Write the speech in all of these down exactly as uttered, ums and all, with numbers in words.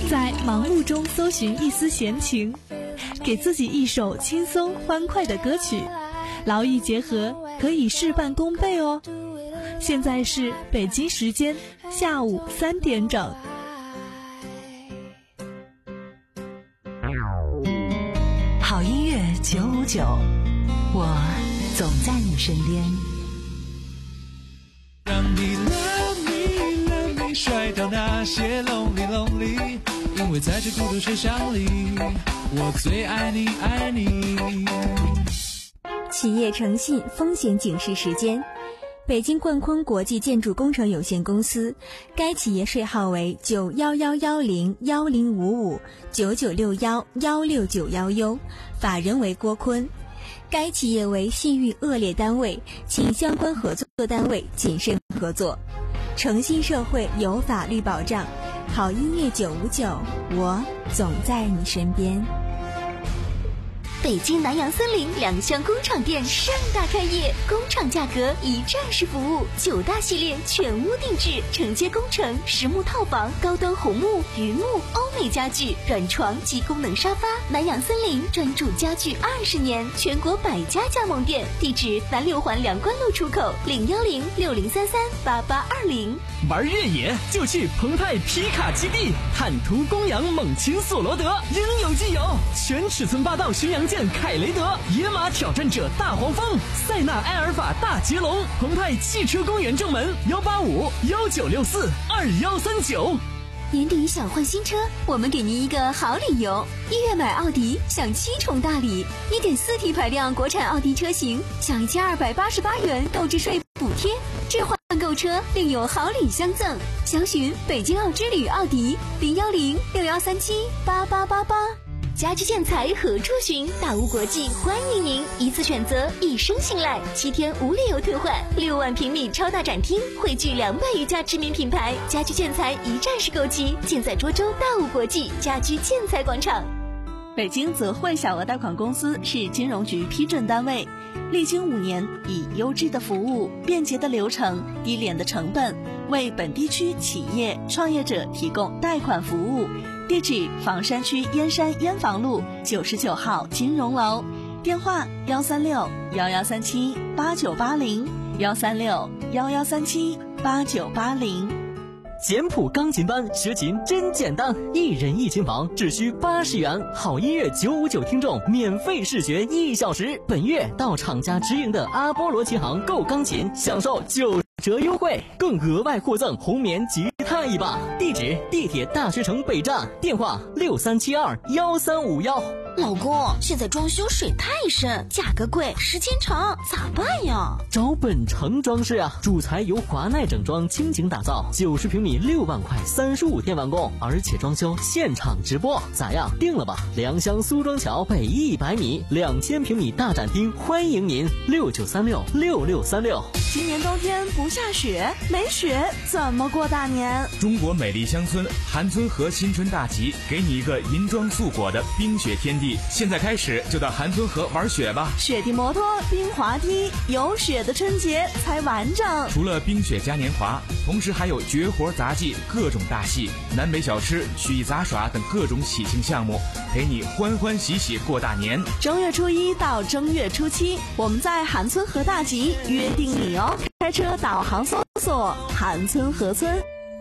在忙碌中搜寻一丝闲情，给自己一首轻松欢快的歌曲，劳逸结合，可以事半功倍哦。现在是北京时间下午三点整。 好音乐九五九，我总在你身边。 让你 love me love me 甩掉那些 lonely lonely， 因为在这孤独车厢里，我最爱你爱你。 企业诚信风险警示时间。北京冠坤国际建筑工程有限公司，该企业税号为九一一一零一零五五九九六一一六九一 U， 法人为郭坤。该企业为信誉恶劣单位，请相关合作单位谨慎合作。诚信社会有法律保障，好音乐九五九，我总在你身边。 北京南洋森林两厢工厂店盛大开业，工厂价格一站式服务，九大系列全屋定制，承接工程、实木套房、高端红木、榆木、欧美家具、软床及功能沙发。南洋森林专注家具二十年，全国百家加盟店，地址南六环梁关路出口零幺零六零三三八八二零。 玩越野就去澎湃皮卡基地，坦途公羊猛禽索罗德，应有尽有，全尺寸霸道巡洋舰凯雷德，野马挑战者大黄蜂，塞纳埃尔法大捷龙，澎湃汽车公园正门幺八五幺九六四二幺三九。 年底想换新车，我们给您一个好理由。一月买奥迪享七重大礼，一点四 T 排量国产奥迪车型享一千二百八十八元购置税补贴，置换购车另有好礼相赠。详询北京奥之旅奥迪零幺零六幺三七八八八八。家居建材何处寻？大屋国际欢迎您，一次选择，一生信赖，七天无理由退换，六万平米超大展厅，汇聚两百余家知名品牌，家居建材一站式购齐，尽在涿州大屋国际家居建材广场。 北京泽汇小额贷款公司是金融局批准单位，历经五年，以优质的服务、便捷的流程、低廉的成本，为本地区企业创业者提供贷款服务。地址：房山区燕山燕房路九十九号金融楼，电话：幺三六幺幺三七八九八零幺三六幺幺三七八九八零。 简谱钢琴班学琴真简单，一人一琴房只需八十元，好音乐九五九听众免费试学一小时。本月到厂家直营的阿波罗琴行购钢琴，享受九折优惠，更额外获赠红棉吉他一把。地址：地铁大学城北站，电话：六三七二幺三五幺。 老公，现在装修水太深，价格贵，时间长，咋办呀？ 找本城装饰啊，主材由华奈整装倾情打造，九十平米六万块，三十五天完工，而且装修现场直播，咋样？定了吧？良乡苏庄桥北一百米，两千平米大展厅，欢迎您，六九三六六六三六。 今年冬天不下雪，没雪怎么过大年？ 中国美丽乡村韩村河新春大集，给你一个银装素裹的冰雪天地。现在开始就到韩村河玩雪吧， 雪地摩托、冰滑梯，有雪的春节才完整。 除了冰雪嘉年华，同时还有绝活杂技、各种大戏、南北小吃、曲艺杂耍等各种喜庆项目，陪你欢欢喜喜过大年。 正月初一到正月初七，我们在韩村河大集约定你哦。开车导航搜索韩村河村。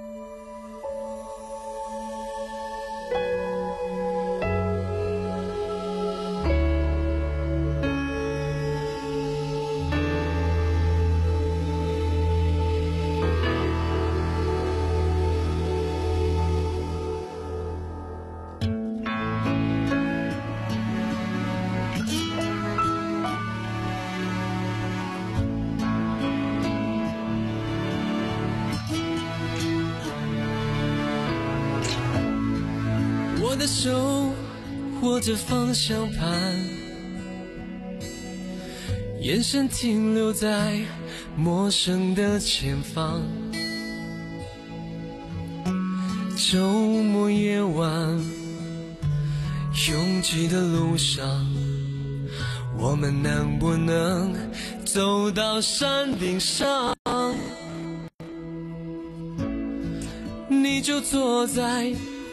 我的手握着方向盘，眼神停留在陌生的前方。周末夜晚，拥挤的路上，我们能不能走到山顶上？你就坐在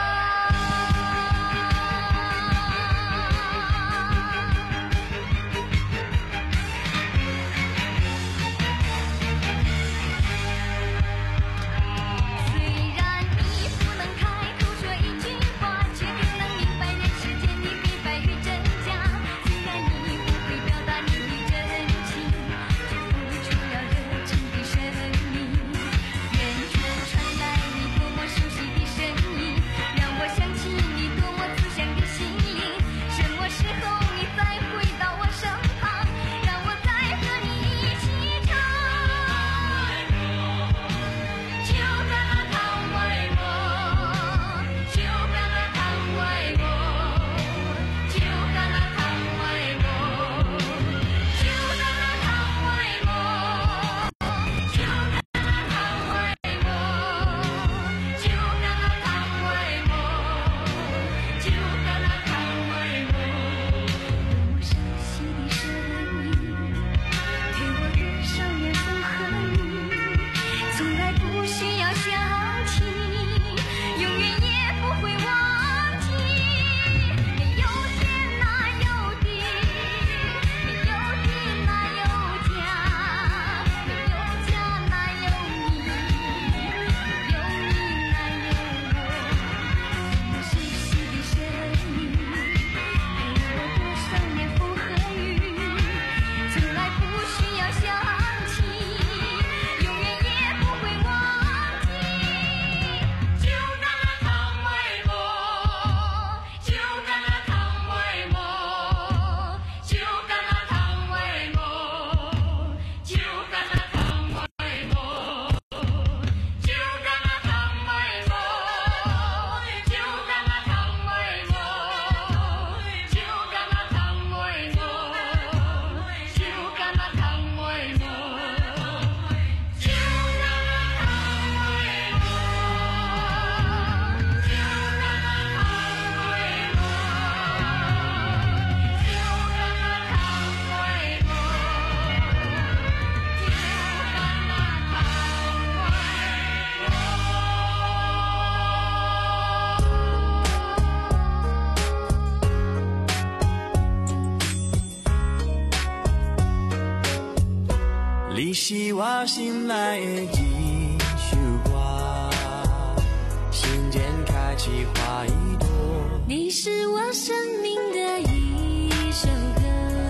我心内的一首歌，心间开启花一朵。 你是我生命的一首歌，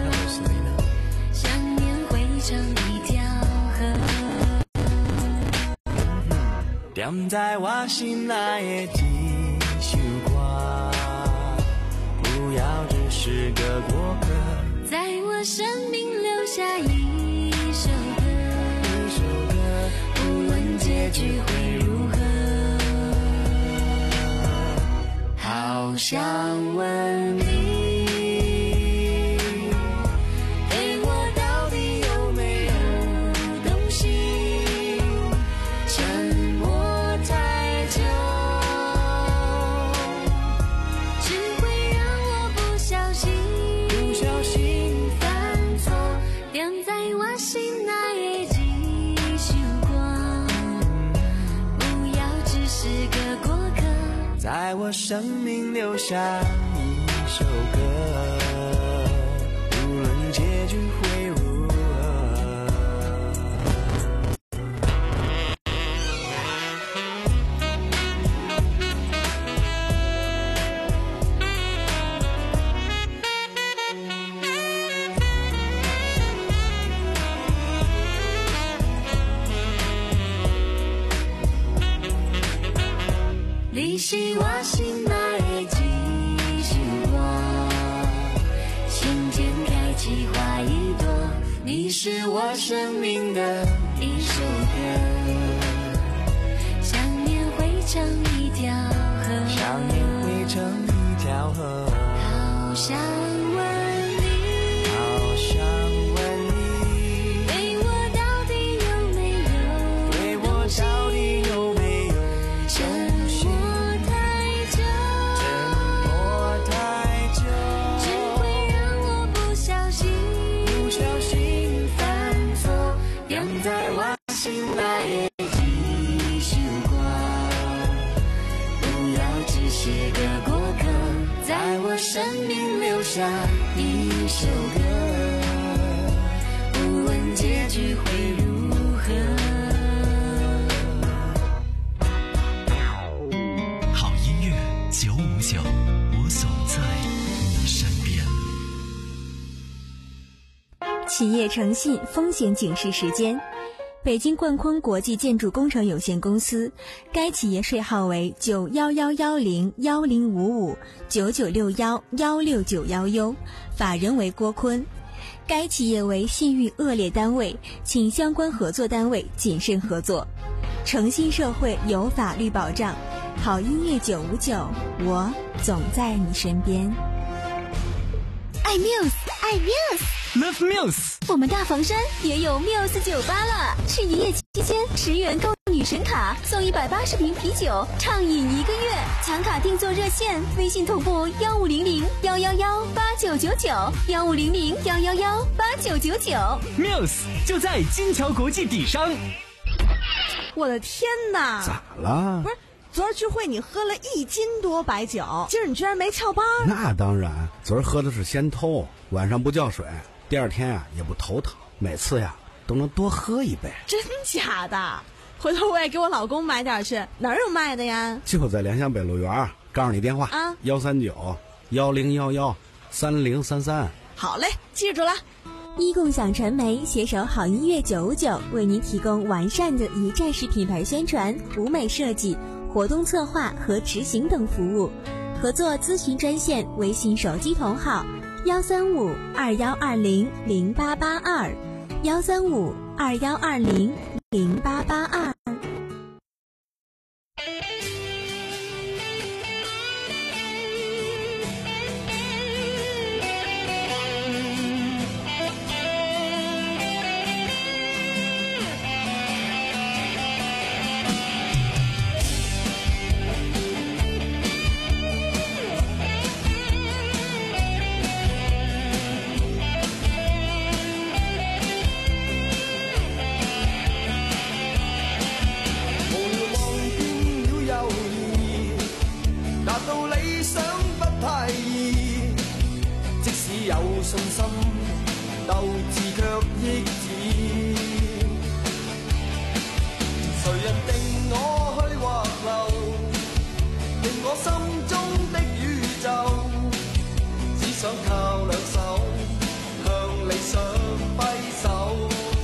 想念汇成一条河， 点在我心内的一首歌，不要只是个过客， 在我生命留下一首歌， 一首歌， 无论结局会如何， 好想问你， 对我到底有没有动心？沉默太久，只会让我不小心， 不小心犯错，点在我心内的一束光，不要只是个过客， 在我生命留下一首歌，无论结局会如何。 你是我心内的一束光，心间开启花一朵， 你是我生命的一首歌，想念汇成一条河， 想念汇成一条河， 好想问你， 好想问你， 对我到底有没有对我到底有没有沉默太久， 沉默太久， 只会让我不小心， 不小心犯错， 点在我心内的一束光，不要只是个过客，在我生命留下一首歌，无论结局会如何。 好音乐九五九，我总在你身边。 企业诚信风险警示时间。北京冠坤国际建筑工程有限公司，该企业税号为九幺幺幺零幺零五五九九六幺幺六九幺 U， 法人为郭坤。该企业为信誉恶劣单位，请相关合作单位谨慎合作。诚信社会有法律保障，好音乐九五九，我总在你身边。 爱 Muse， 爱 Muse， Love Muse， 我们大房山也有 Muse 酒吧了，是一夜期间十元购女神卡送一百八十瓶啤酒，畅饮一个月。抢卡订座热线：微信同步幺五零零幺幺幺八九九九，幺五零零幺幺幺八九九九。 Muse 就在金桥国际底商。 我的天哪！ 咋了？ 不是，昨儿聚会你喝了一斤多白酒，今儿你居然没翘班？ 那当然，昨儿喝的是先偷，晚上不叫水，第二天啊也不头疼，每次呀都能多喝一杯。 真假的？回头我也给我老公买点去，哪儿有卖的呀？ 就在联想北路园，告诉你电话啊， 幺三九幺零幺幺三零三三。 好嘞，记住了。 一共享传媒携手好音乐九五九，为您提供完善的一站式品牌宣传、舞美设计、活动策划和执行等服务。合作咨询专线：微信手机同号幺三五二幺二零零八八二，幺三五二幺二零零八八二。 有信心，鬥志卻抑止。 我心中的宇宙，只想靠兩手向理想揮手。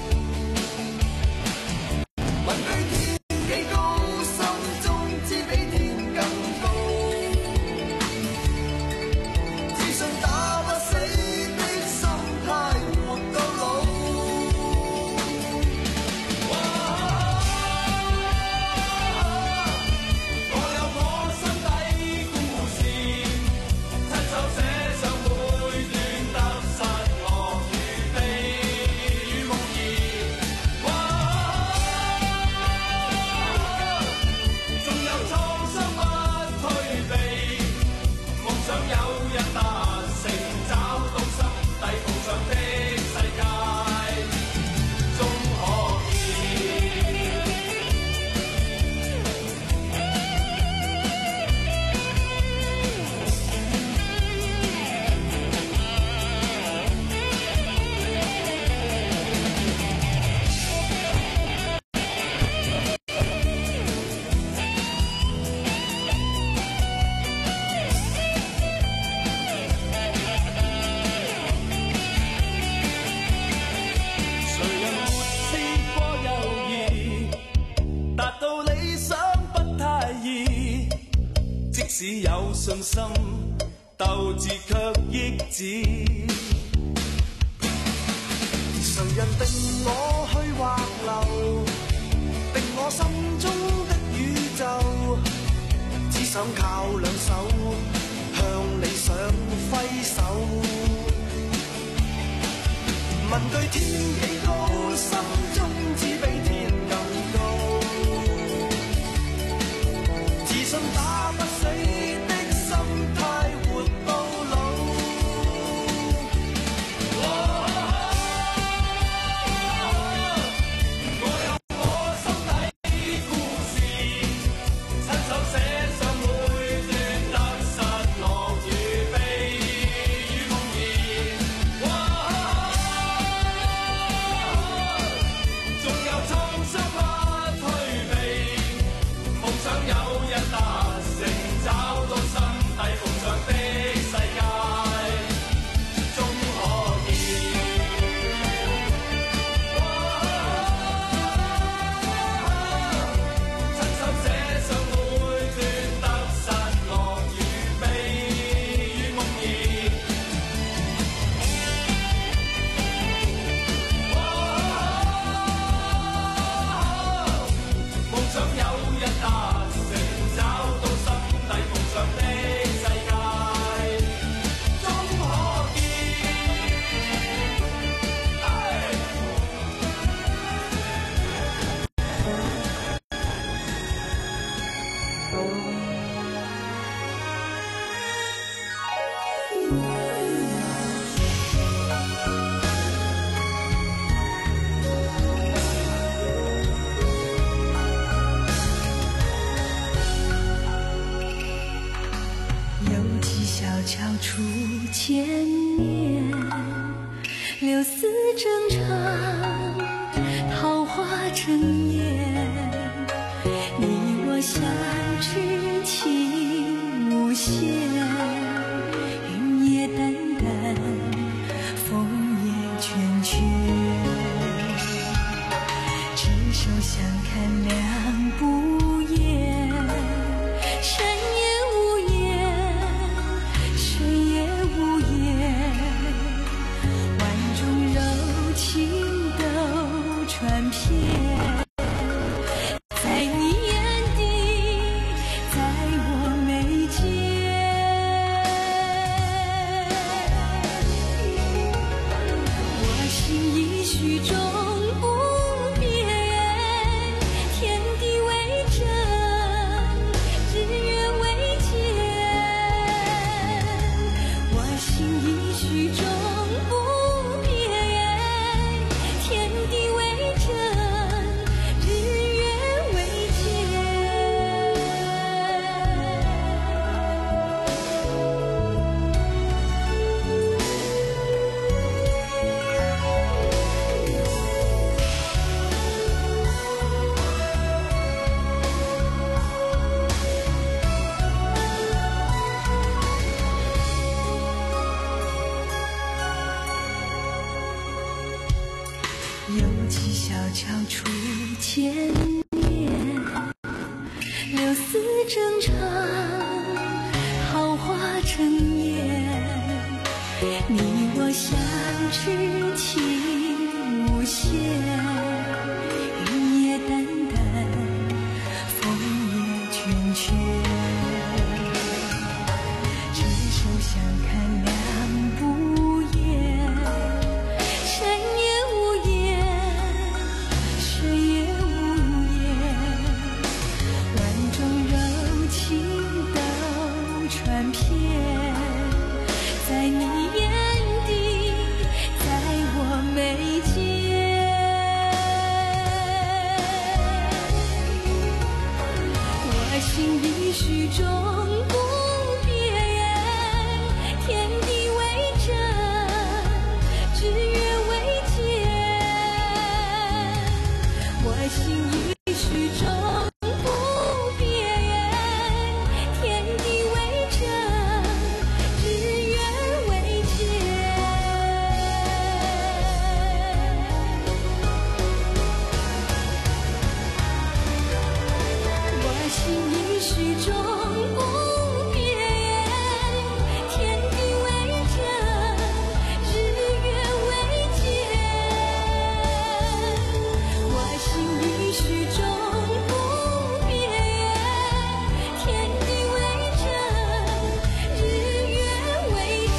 問佢天幾高，心中知比天更高。只想打不死的心態，活到老。只有信心，鬥志卻抑止。誰人定我去或留，定我心中的宇宙？只想靠兩手向理想揮手。問句天幾高，心中只比天更高。自信打不死的心態，活到老。我有我心底故事，親手寫上每段得失樂與悲與夢兒。縱有創傷不退避，夢想有日達成，找到心底夢想的世界，終可見。親手寫上每段得失樂與悲與夢兒。夢想有日達成，找到心底夢想的世界，終可見。 犹记小桥初见面，柳丝正长，桃花正艳。你我相知情无限，云也淡淡，风也倦倦。执手相看两不厌，山也无言，水也无言，万种柔情都传遍。在你眼底，在我眉间。 悄处千年，柳丝正长，好花成烟。你我相知情无限，云也淡淡，风也倦倦。执手相看两不厌，山也无言，水也无言。万种柔情都传遍，在你眼底，在我眉间。我心已许中不变，天地为证，日月为鉴。我心已许中不变，天地为证，日月为鉴。我心已许中不变，天地为证，日月为鉴。我心已许中不变，天地为证，日月为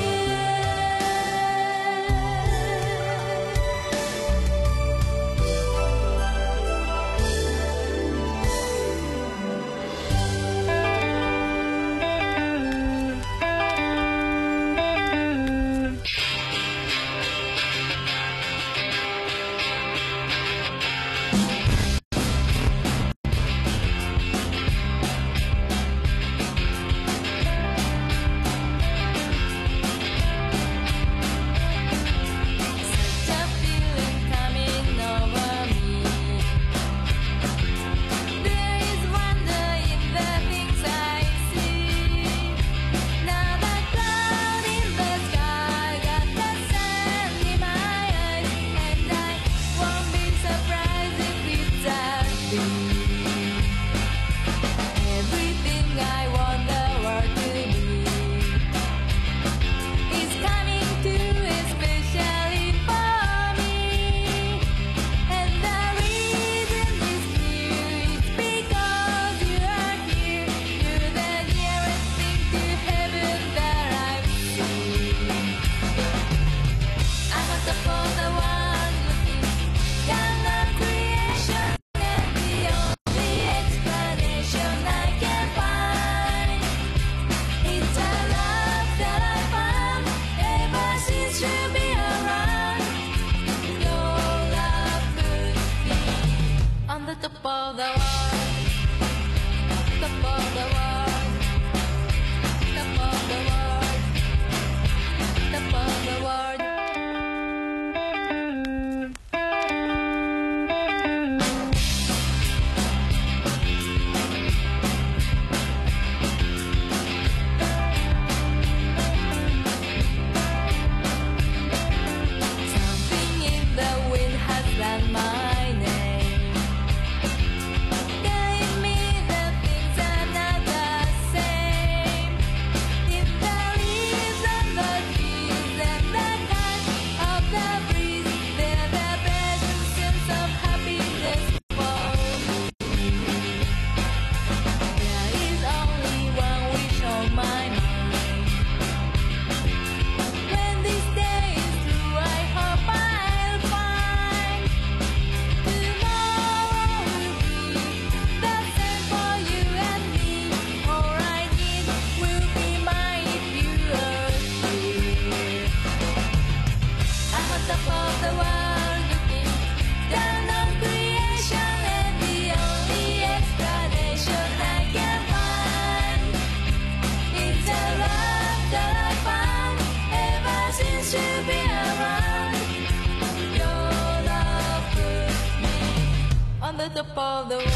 top of the world,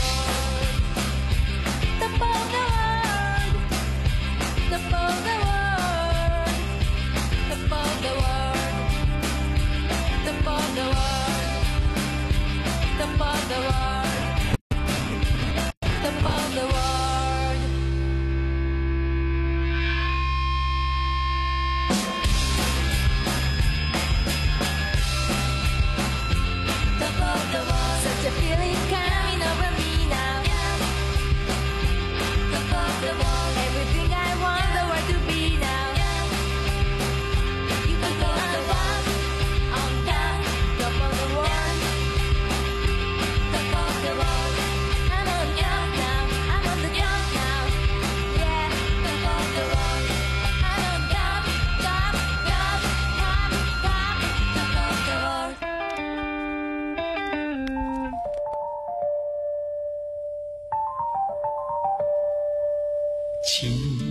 top of the world, top of the world, top of the world, top of the world.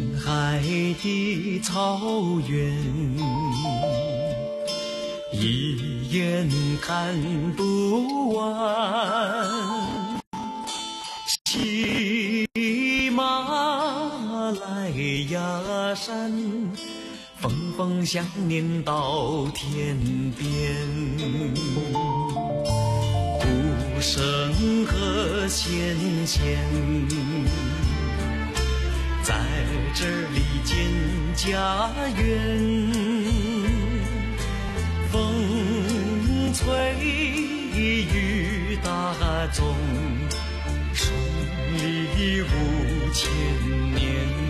海的草原，一眼看不完，喜马拉雅山，峰峰相连到天边，古圣和先贤在这里建家园，风吹雨打纵，顺利五千年。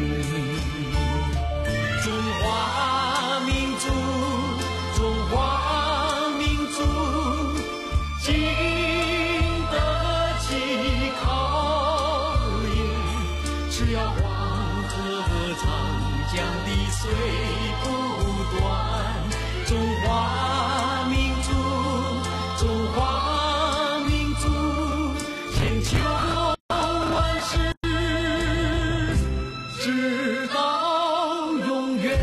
中华民族，中华民族，经得起考验，只要黄河长江的水不断，中华民族，中华民族，千秋万世，直到永远。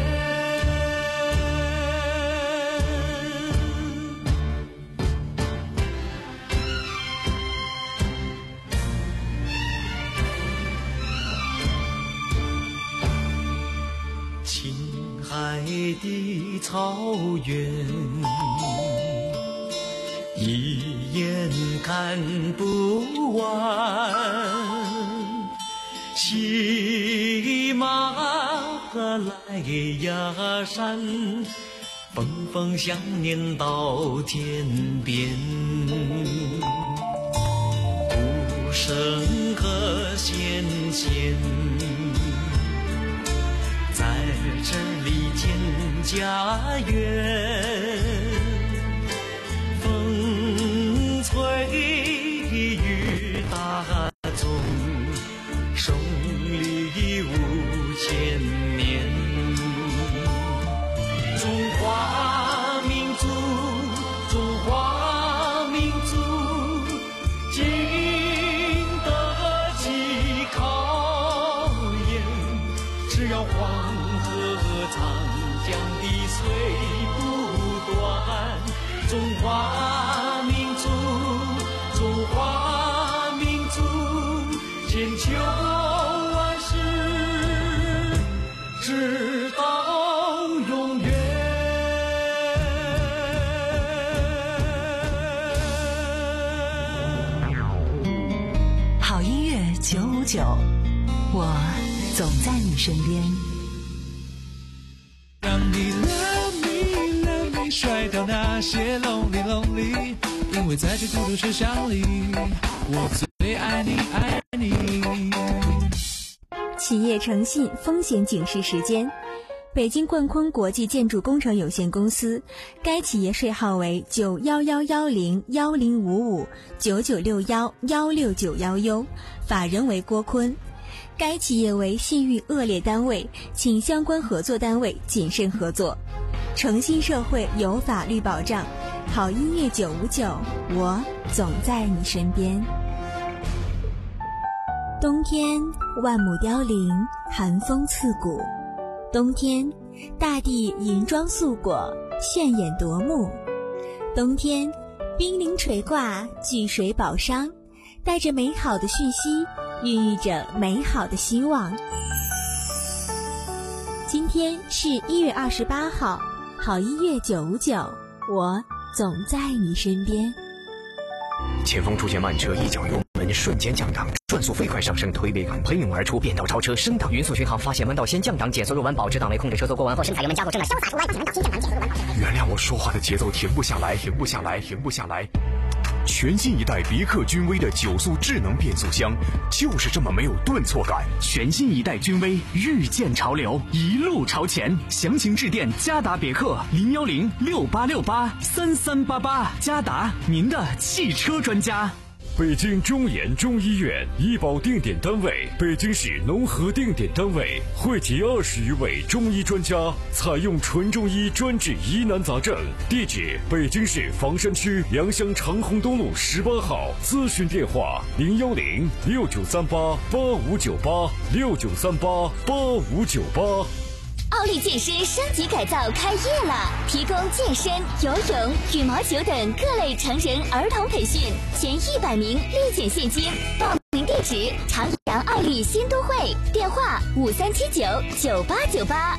青海的草原，一眼看不完，喜马拉雅山，峰峰相连到天边，古圣和先贤在这里建家园，风吹雨打纵，胜利五千年。中华民族，中华民族，经得起考验，只要黄河长江的水不断，中华民族，中华民族，千秋万世，直到永远。 好音乐九五九，我总在你身边。 让你 love me love me 甩掉那些 lonely lonely， 因为在这孤独世上里，我最爱你爱你。 企业诚信风险警示时间。北京冠坤国际建筑工程有限公司，该企业税号为九幺幺幺零幺零五五九九六幺幺六九幺 U， 法人为郭坤。该企业为信誉恶劣单位，请相关合作单位谨慎合作。诚信社会有法律保障，好音乐九五九，我总在你身边。冬天万亩凋零，寒风刺骨。冬天大地银装素裹，炫眼夺目。冬天冰凌垂挂，聚水宝商，带着美好的讯息，孕育着美好的希望。今天是一月二十八号，好音乐九五九，我总在你身边。 前方出现慢车，一脚油门瞬间降档，转速飞快上升，推背感喷涌而出，变道超车升档，匀速巡航，发现弯道先降档，减速入弯，保持档位，控制车速过弯后，深踩油门加速，正在潇洒入弯，减弯道先降档，减速入弯。原谅我说话的节奏停不下来，停不下来，停不下来。全新一代别克君威的九速智能变速箱，就是这么没有顿挫感。 全新一代君威，日渐潮流，一路朝前。详情致电嘉达别克零幺零六八六八三三八八，嘉达您的汽车专家。 北京中研中医院医保定点单位，北京市农合定点单位，汇集二十余位中医专家，采用纯中医专治疑难杂症。地址：北京市房山区良乡长虹东路十八号。咨询电话：零幺零六九三八八五九八六九三八八五九八。 奥利健身升级改造开业了，提供健身、游泳、羽毛球等各类成人儿童培训，前一百名立减现金。报名地址：长阳奥利新都会，电话五三七九九八九八。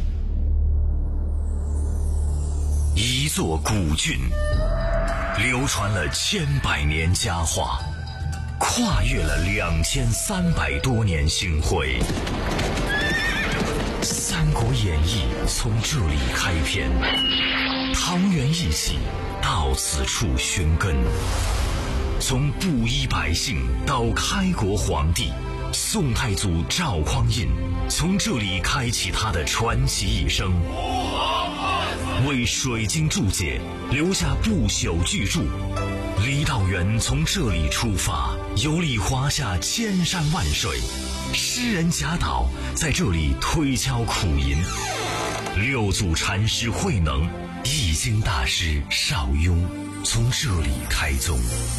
一座古郡，流传了千百年佳话，跨越了两千三百多年星辉。《三国演义》从这里开篇，桃园一起到此处寻根。从布衣百姓到开国皇帝，宋太祖赵匡胤从这里开启他的传奇一生，为水晶注解留下不朽巨著。郦道元从这里出发，游历华夏千山万水。诗人贾岛在这里推敲苦吟，六祖禅师慧能、易经大师邵雍从这里开宗。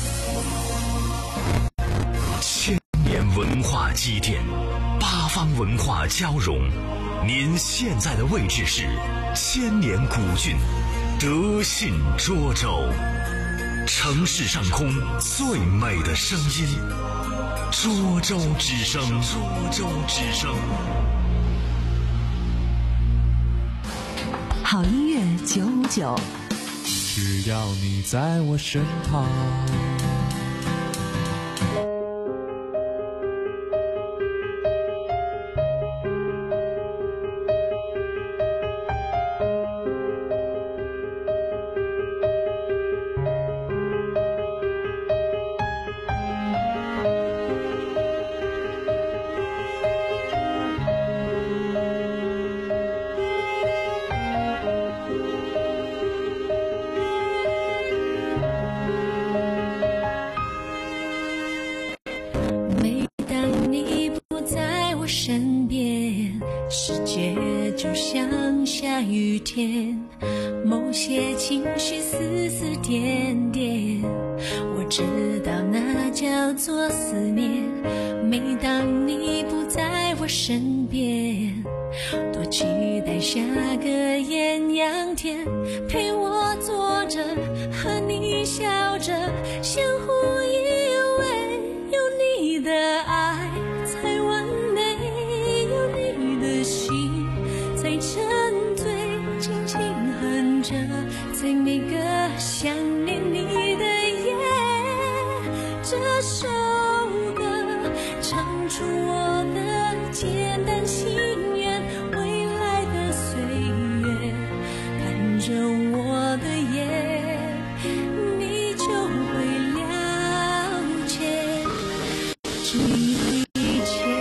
千年文化积淀，八方文化交融。您现在的位置是千年古郡德信涿州，城市上空最美的声音。涿州之声，涿州之声。 好音乐九五九， 只要你在我身旁。 身边，世界就像下雨天，某些情绪丝丝点点，我知道那叫做思念。每当你不在我身边，多期待下个艳阳天，陪我坐着，和你笑着，相互依偎，有你的爱才完美，有你的心才沉醉，紧紧哼着，在每个想念你的夜，这首歌唱出我的简单心愿，未来的岁月看着我的眼，你就会了解这一切。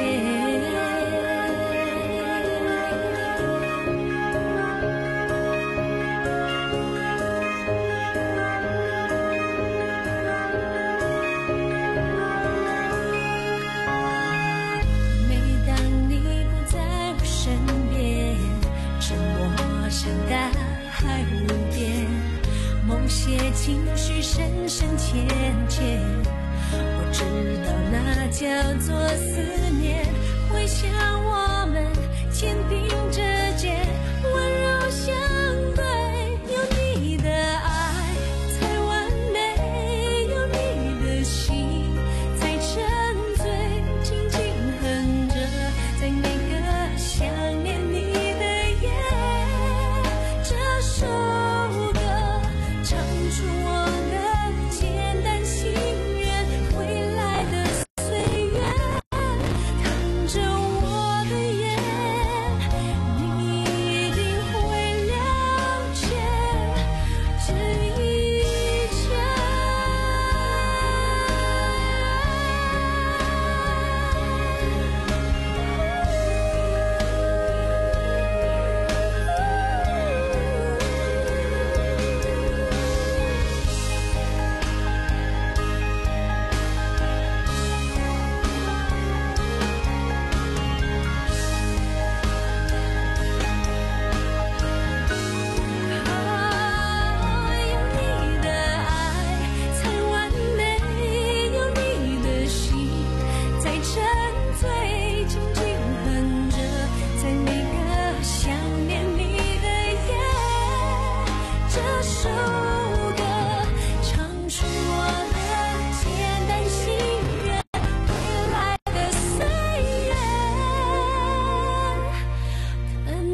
每当你不在我身边，沉默像大海无边，某些情绪深深浅浅，我知道那叫做思念，会想我们肩并着肩，温柔相对，有你的爱才完美，有你的心才沉醉，紧紧哼着，在每个想念你的夜，这首歌唱出我的简单心愿，未来的岁月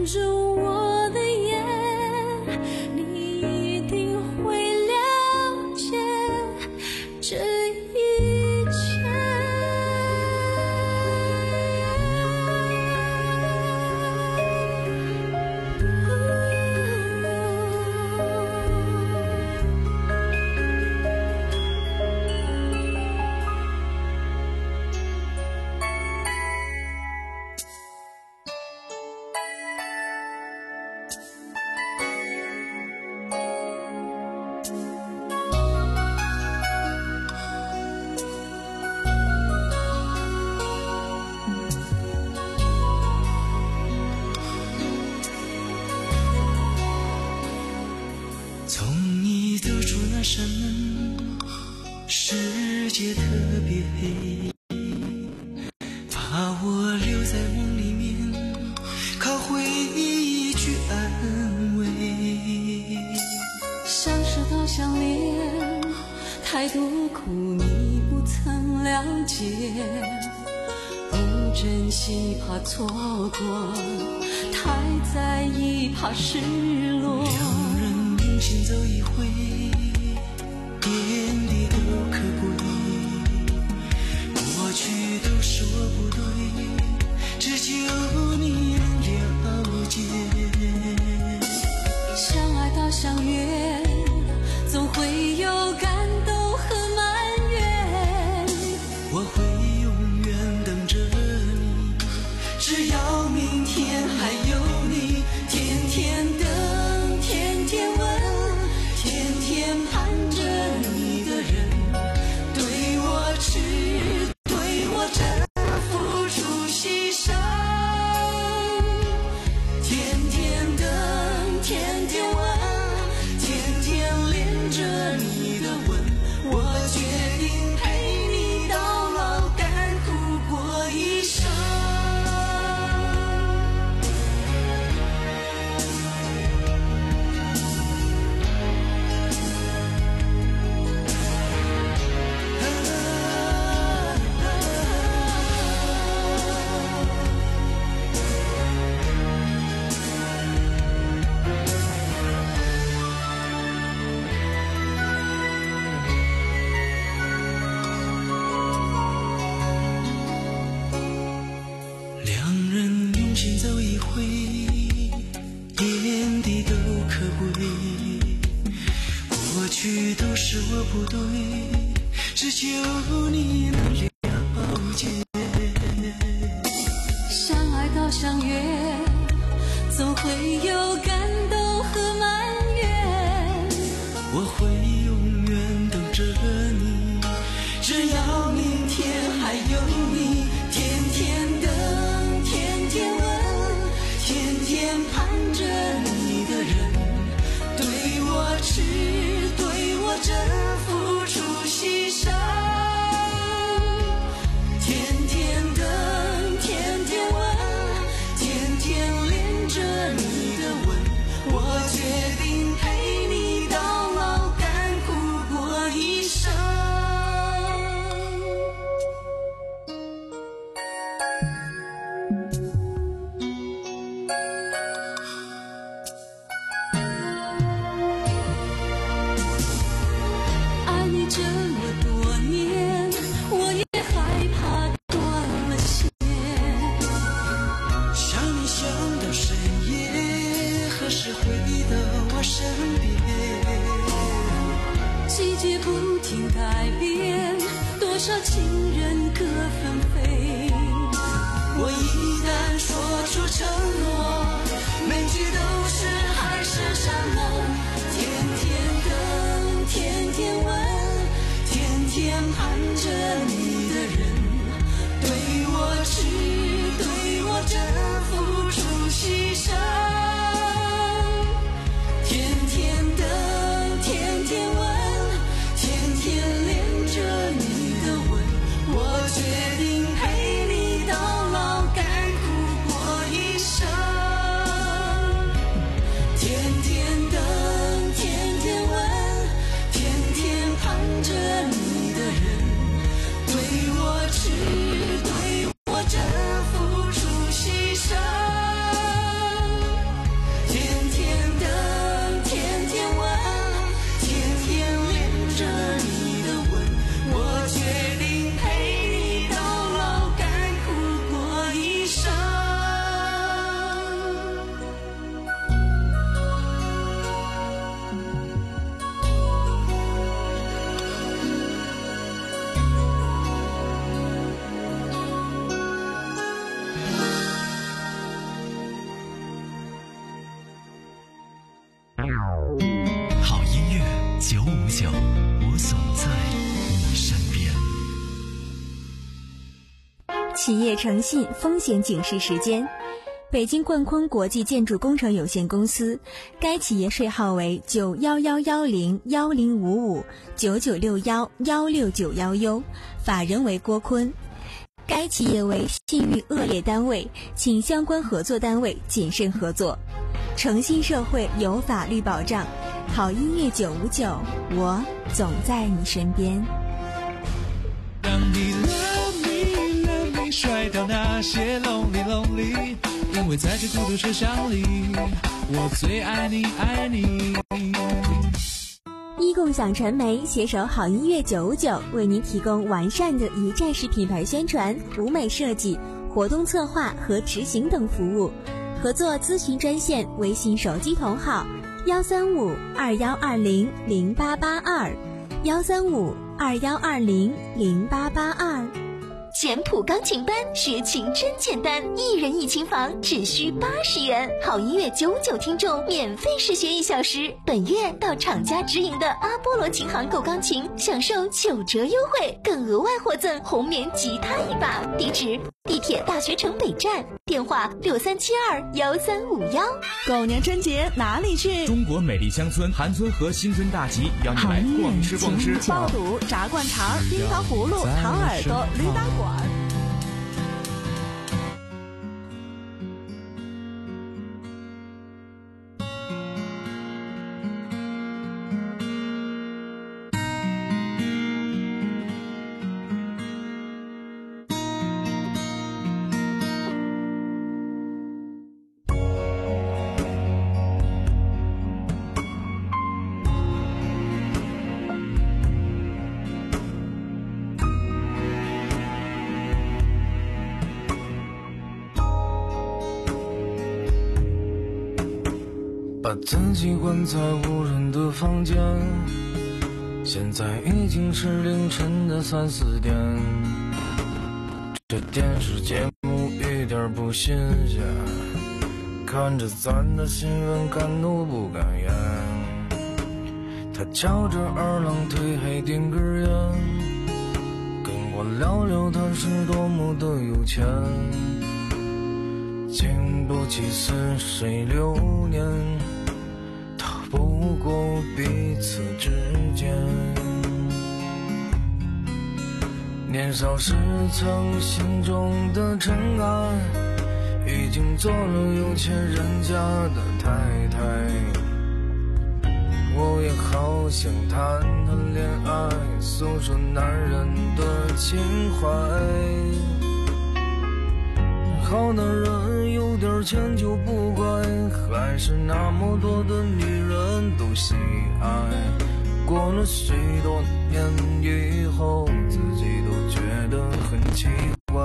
看着我的眼，你一定会了解这一切。 从你走出那扇门，世界特别黑，把我留在梦里面，靠回忆去安慰。 相识到相恋，太多苦你不曾了解，不珍惜怕错过，太在意怕失落。 两人并肩走一回，点滴都可贵，过去都是我不对，只求你能了解。 相爱到相悦，总会有感动和埋怨， 我会永远等着你，只要明天还有你，天天等，天天问，天天盼着你的人，对我痴，对我真，付出牺牲，天天等，天天问，天天恋着你的吻，我决定陪你到老，甘苦过一生。两人用心走一回，点滴都可贵，过去都是我不对，只求你能了解。 相爱到相悦，总会有感动和埋怨， 我会永远等着你，只要明天还有你，天天等，天天问，天天盼着你的人，对我痴，对我真，付出牺牲，天天等，天天问，天天恋着你的吻，我决定陪你到老，甘苦过一生。 爱你这么多年，我也害怕断了线， 想你想到深夜，何时回到我身边？ 季节不停改变，多少情人各纷飞。 我一旦说出承诺，每句都是海誓山盟，天天等，天天问，天天盼着你的人，对我痴，对我真，付出牺牲，天天等，天天问，天天恋着你的吻，我决定陪你到老，甘苦过一生。 好音乐九五九，我总在你身边。 企业诚信风险警示时间。北京冠坤国际建筑工程有限公司，该企业税号为九幺幺幺零幺零五五九九六幺幺六九幺 U， 法人为郭坤。该企业为信誉恶劣单位，请相关合作单位谨慎合作。诚信社会有法律保障，好音乐九五九，我总在你身边。 让你 love me love me 甩掉那些 lonely lonely， 因为在这孤独车厢里，我最爱你爱你。 一共享传媒携手好音乐九五九，为您提供完善的一站式品牌宣传、舞美设计、活动策划和执行等服务。合作咨询专线：微信手机同号幺三五二幺二零零八八二幺三五二幺二零零八八二。 简谱钢琴班学琴真简单，一人一琴房只需八十元，好音乐九五九听众免费试学一小时。本月到厂家直营的阿波罗琴行购钢琴，享受九折优惠，更额外获赠红棉吉他一把。地址：地铁大学城北站，电话六三七二幺三五幺。 狗年春节哪里去？ 中国美丽乡村韩村和新村大集邀你来逛吃逛吃， 爆肚、炸灌肠、冰糖葫芦、糖耳朵、驴打滚。 把自己关在无人的房间，现在已经是凌晨的三四点。这电视节目一点不新鲜，看着咱的新闻敢怒不敢言。他翘着二郎腿还点根烟，跟我聊聊他是多么的有钱。经不起似水流年，逃不过彼此之间。年少时曾心中的尘埃，已经做了有钱人家的太太。我也好想谈谈恋爱，诉说男人的情怀。好男人有点钱就不怪，还是那么多的女人都喜爱。过了许多年以后，自己都觉得很奇怪。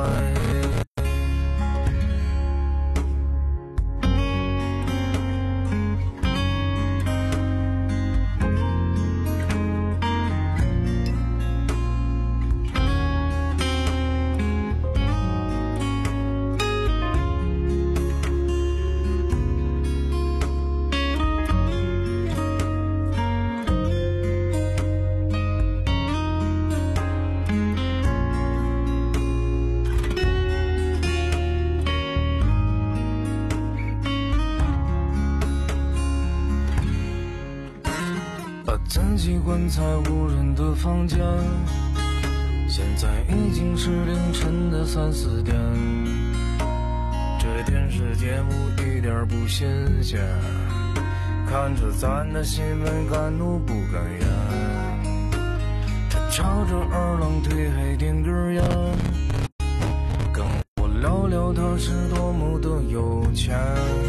自己关在无人的房间，现在已经是凌晨的三四点。这电视节目一点不新鲜，看着咱的新闻敢怒不敢言。他翘着二郎腿还点根烟，跟我聊聊他是多么的有钱。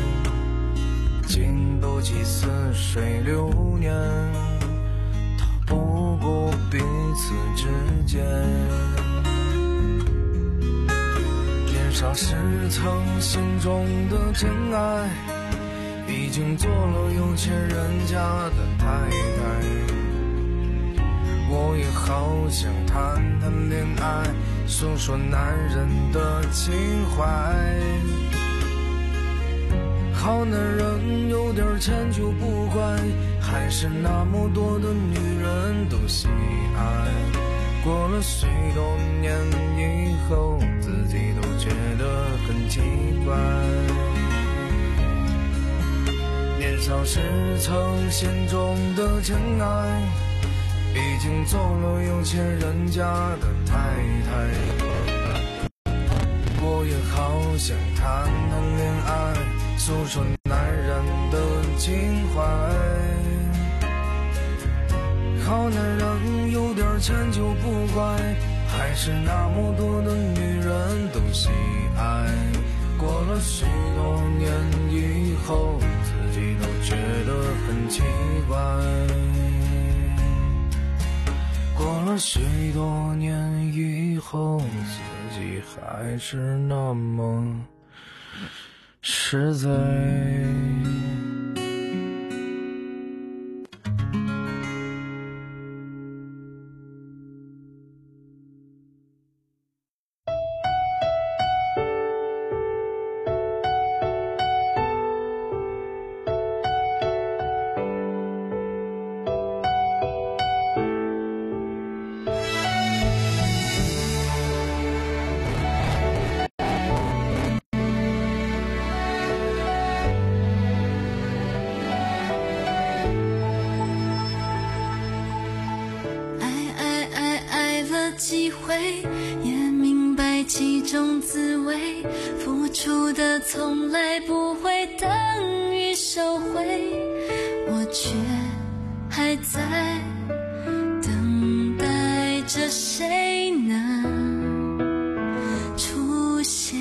经不起似水流年，不过彼此之间。年少时曾心中的真爱，已经做了有钱人家的太太。我也好想谈谈恋爱，诉说男人的情怀。好好男人有点钱就不怪，还是那么多的女人都喜爱。过了许多年以后，自己都觉得很奇怪。年少时曾心中的真爱，已经做了有钱人家的太太。我也好想谈谈恋爱，诉说男人的情怀。好男人有点钱就不怪，还是那么多的女人都喜爱。过了许多年以后，自己都觉得很奇怪。过了许多年以后，自己还是那么实在。 几回，也明白其中滋味，付出的从来不会等于收回，我却还在等待着谁能出现。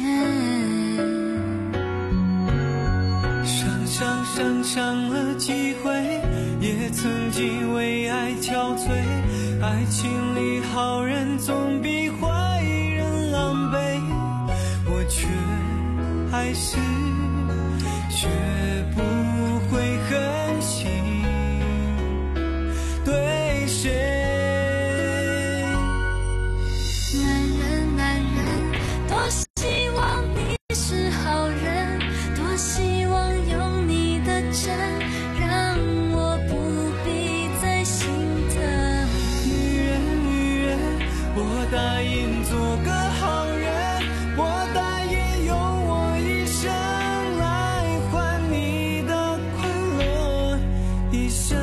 想想想想了几回，也曾经为爱憔悴，爱情里好人总比坏人狼狈，我却还是学不会狠心对谁。 男人男人，多希望你是好人，多希望有你的真，让我不必再心疼。 我答应做个好人，我答应用我一生来换你的快乐一生。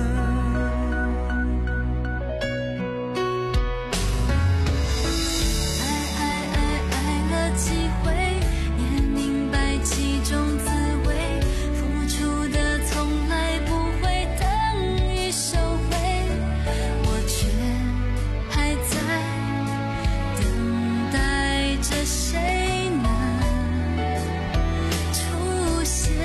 爱爱爱爱了几回，也明白其中滋味，付出的从来不会等于收回，我却还在等待着谁能出现。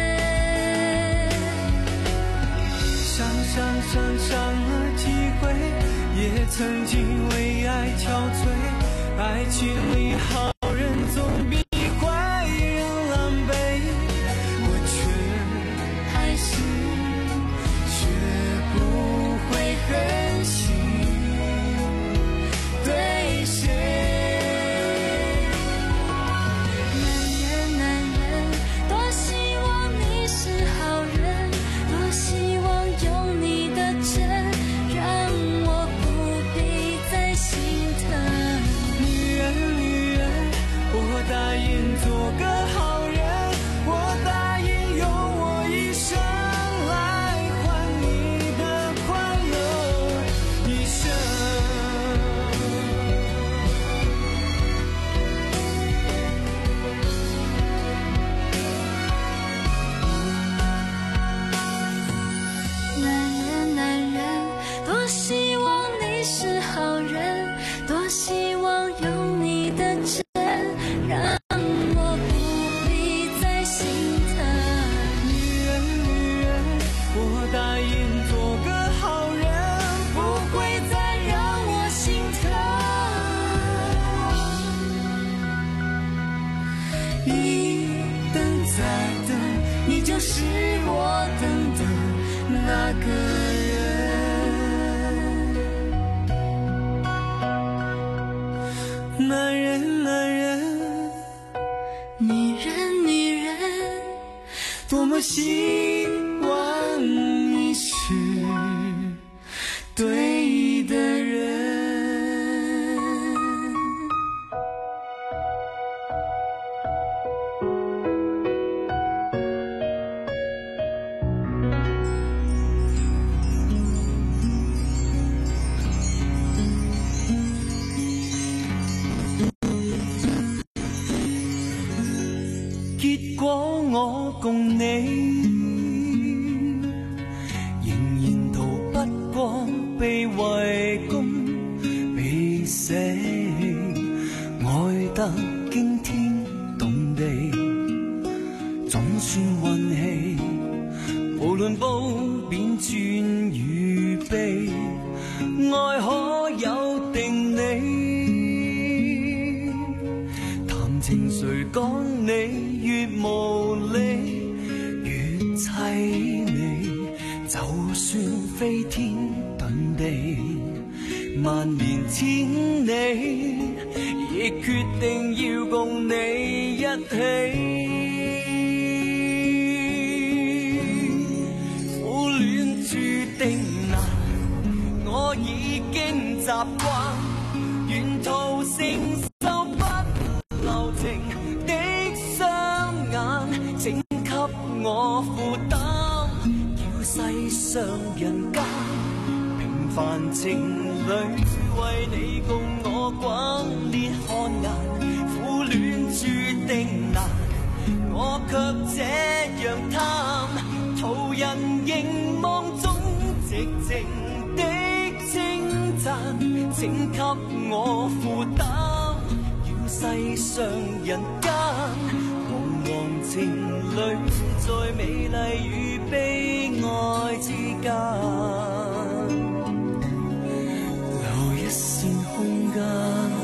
想想想想了几回，也曾经为爱憔悴，爱情里好人总比坏人狼狈，我却还是学不会狠心对谁。 男人男人，多希望你是好人，多希望有你的真，让我不必再心疼。 女人女人，我答应做个好人，我答应用我一生来换你的快乐一生。 男人男人，多希望你是好人，多希望有你的真，让我不必再心疼。 女人女人，我答应做个好人，不会再让我心疼。一等再等，你就是我等的那个人。男人男人， 女人女人， 多么希望你是对的人。結果我共你仍然逃不過被圍攻被捨棄，愛得驚天動地，總算運氣，無論褒貶尊與卑，愛可有定理，談情誰講你越無理越凄美，就算飛天遁地萬年千里，亦決定要共你一起。苦戀注定難，我已經習慣，沿途承受不留情的雙眼，請給我負擔，叫世上人間平凡情侶為你共我轟烈汗顏，苦戀注定難，我卻這樣貪，途人凝望中寂靜的稱讚，請給我負擔，要世上人間茫茫情侶在美麗與悲哀之間留一線空間。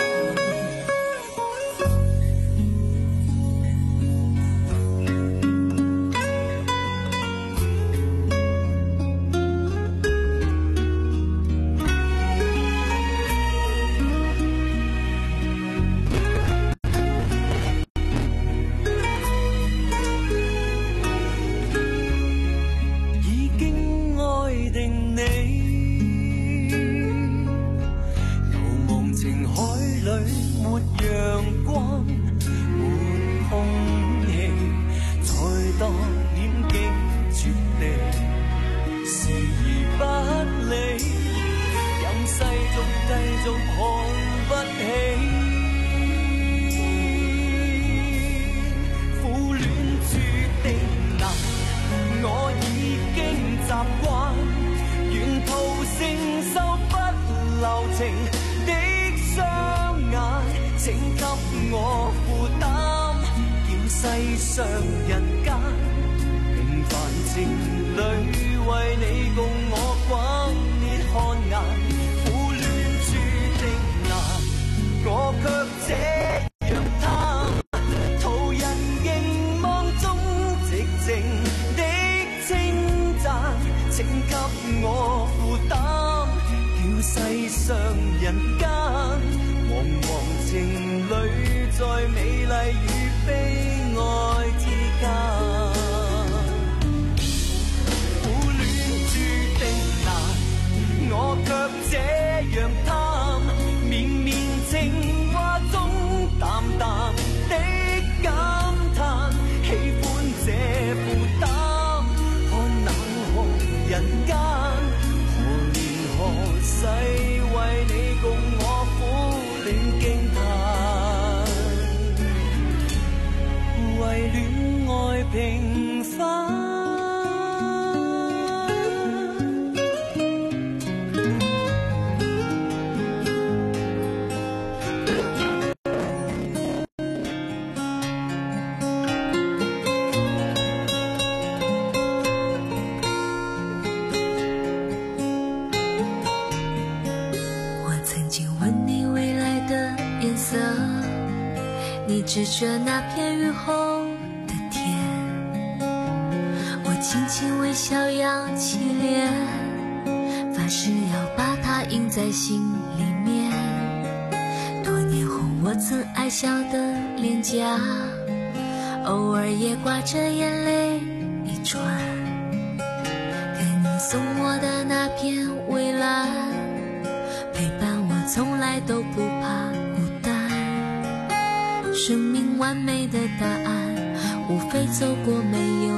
世上人間平凡情侶為你共我轟烈汗顏，苦戀注定難，我卻這樣貪，途人凝望中寂靜的稱讚，請給我負擔，叫世上人間茫茫情侶在美麗與悲愛之間，苦戀注定難，我卻這樣貪，綿綿情話中淡淡的感嘆，喜歡這負擔，看冷酷人間，何年何世為你共我苦戀驚嘆，為戀愛平凡。 我曾經問你未來的顏色，你指着那片雨後的天，我輕輕微笑揚起臉，發誓要把它印在心裡面。多年後我曾愛笑的臉頰， 偶尔也挂着眼泪一串，给你送我的那片蔚蓝，陪伴我从来都不怕孤单。生命完美的答案，无非走过没有